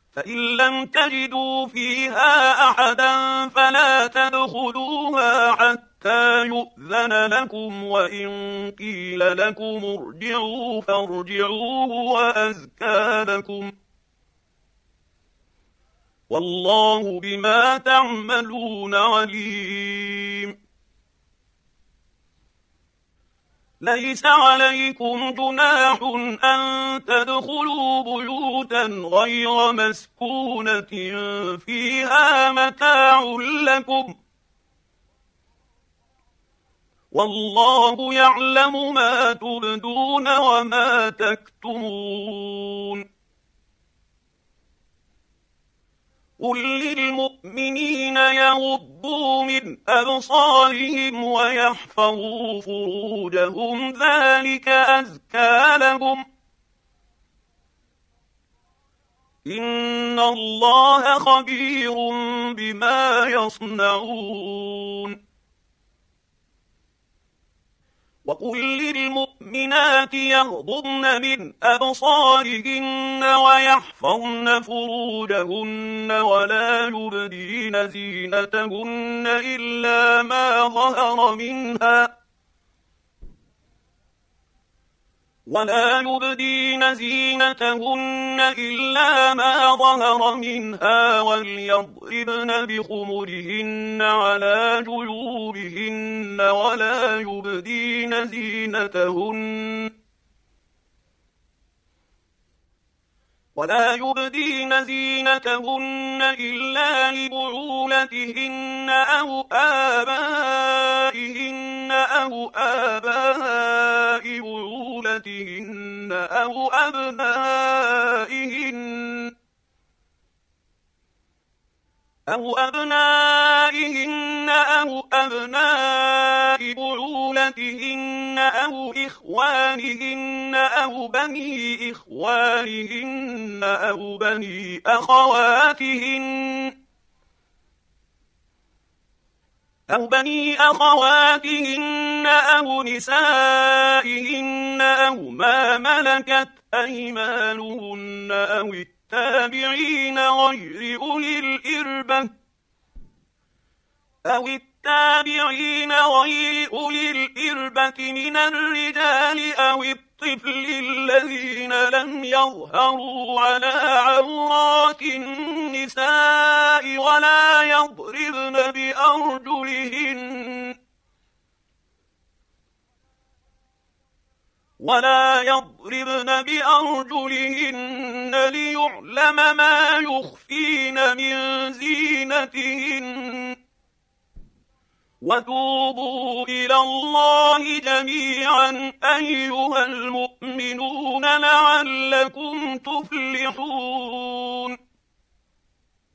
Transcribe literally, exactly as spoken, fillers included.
فإن لم تجدوا فيها أحدا فلا تدخلوها حتى يؤذن لكم، وإن قيل لكم ارجعوا فارجعوا وأزكى لكم، والله بما تعملون عليم. ليس عليكم جناح أن تدخلوا بيوتا غير مسكونة فيها متاع لكم، والله يعلم ما تبدون وما تكتمون. قل للمؤمنين يغضوا من أبصارهم ويحفظوا فروجهم ذلك أزكى لهم، إن الله خبير بما يصنعون. وقل للمؤمنات يغضضن من أبصارهن ويحفظن فروجهن ولا يبدين زينتهن إلا ما ظهر منها ولا يبدين زينتهن إلا ما ظهر منها وليضربن بخمرهن على جيوبهن ولا يبدين زينتهن ولا يبدين زينتهن إلا لبعولتهن أو آبائهن أو آباء بعولتهن أو أبنائهن أو أبنائهن أو أبناء بعولتهن أو إخوانهن أو بني إخوانهن أو بني أخواتهن أو بني أخواتهن أو نسائهن أو ما ملكت أيمانهن أو التابعين غير أولي الإربة أو التابعين غير أولي الإربة من الرجال أو الطفل الذين لم يظهروا على عورات النساء ولا يضربن بأرجلهن ولا يضربن بأرجلهن ليعلم ما يخفين من زينتهن، وتوبوا إلى الله جميعا أيها المؤمنون لعلكم تفلحون.